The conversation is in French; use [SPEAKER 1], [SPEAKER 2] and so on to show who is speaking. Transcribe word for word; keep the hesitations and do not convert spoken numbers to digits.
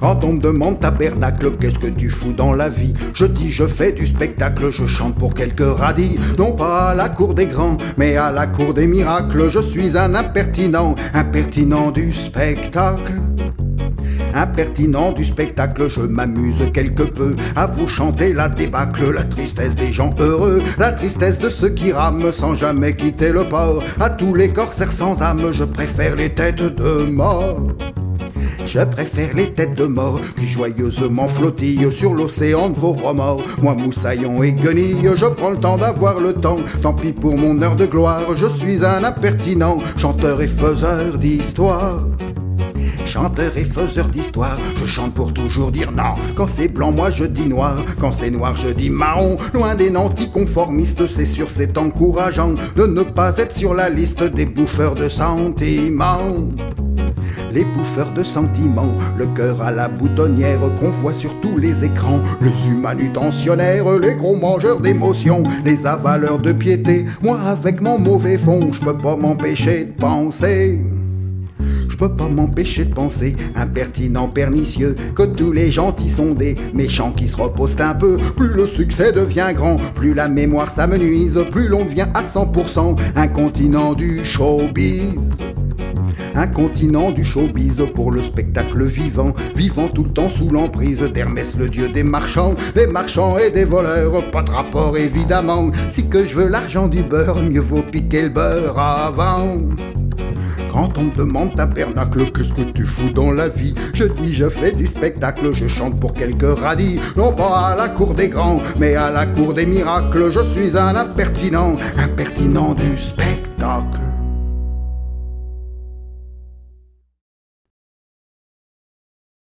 [SPEAKER 1] Quand on me demande tabernacle, qu'est-ce que tu fous dans la vie? Je dis je fais du spectacle, je chante pour quelques radis. Non pas à la cour des grands, mais à la cour des miracles. Je suis un impertinent, impertinent du spectacle. Impertinent du spectacle, je m'amuse quelque peu à vous chanter la débâcle, la tristesse des gens heureux, la tristesse de ceux qui rament sans jamais quitter le port. À tous les corsaires sans âme, je préfère les têtes de mort. Je préfère les têtes de mort qui joyeusement flottillent sur l'océan de vos remords. Moi, moussaillon et guenille, je prends le temps d'avoir le temps. Tant pis pour mon heure de gloire, je suis un impertinent, chanteur et faiseur d'histoire. Chanteur et faiseur d'histoire, je chante pour toujours dire non. Quand c'est blanc, moi je dis noir. Quand c'est noir, je dis marron. Loin des nantis conformistes, c'est sûr, c'est encourageant de ne pas être sur la liste des bouffeurs de sentiments. Les bouffeurs de sentiments, le cœur à la boutonnière qu'on voit sur tous les écrans. Les humanutentionnaires, les gros mangeurs d'émotions, les avaleurs de piété. Moi avec mon mauvais fond, je peux pas m'empêcher de penser. Je peux pas m'empêcher de penser, impertinent, pernicieux, que tous les gentils sont des méchants qui se reposent un peu. Plus le succès devient grand, plus la mémoire s'amenuise, plus l'on devient à cent pour cent un continent du showbiz. Un continent du showbiz pour le spectacle vivant, vivant tout le temps sous l'emprise d'Hermès, le dieu des marchands, des marchands et des voleurs. Pas de rapport évidemment, si que je veux l'argent du beurre, mieux vaut piquer le beurre avant. Quand on me demande tabernacle, qu'est-ce que tu fous dans la vie? Je dis je fais du spectacle, je chante pour quelques radis. Non pas à la cour des grands, mais à la cour des miracles. Je suis un impertinent, impertinent du spectacle.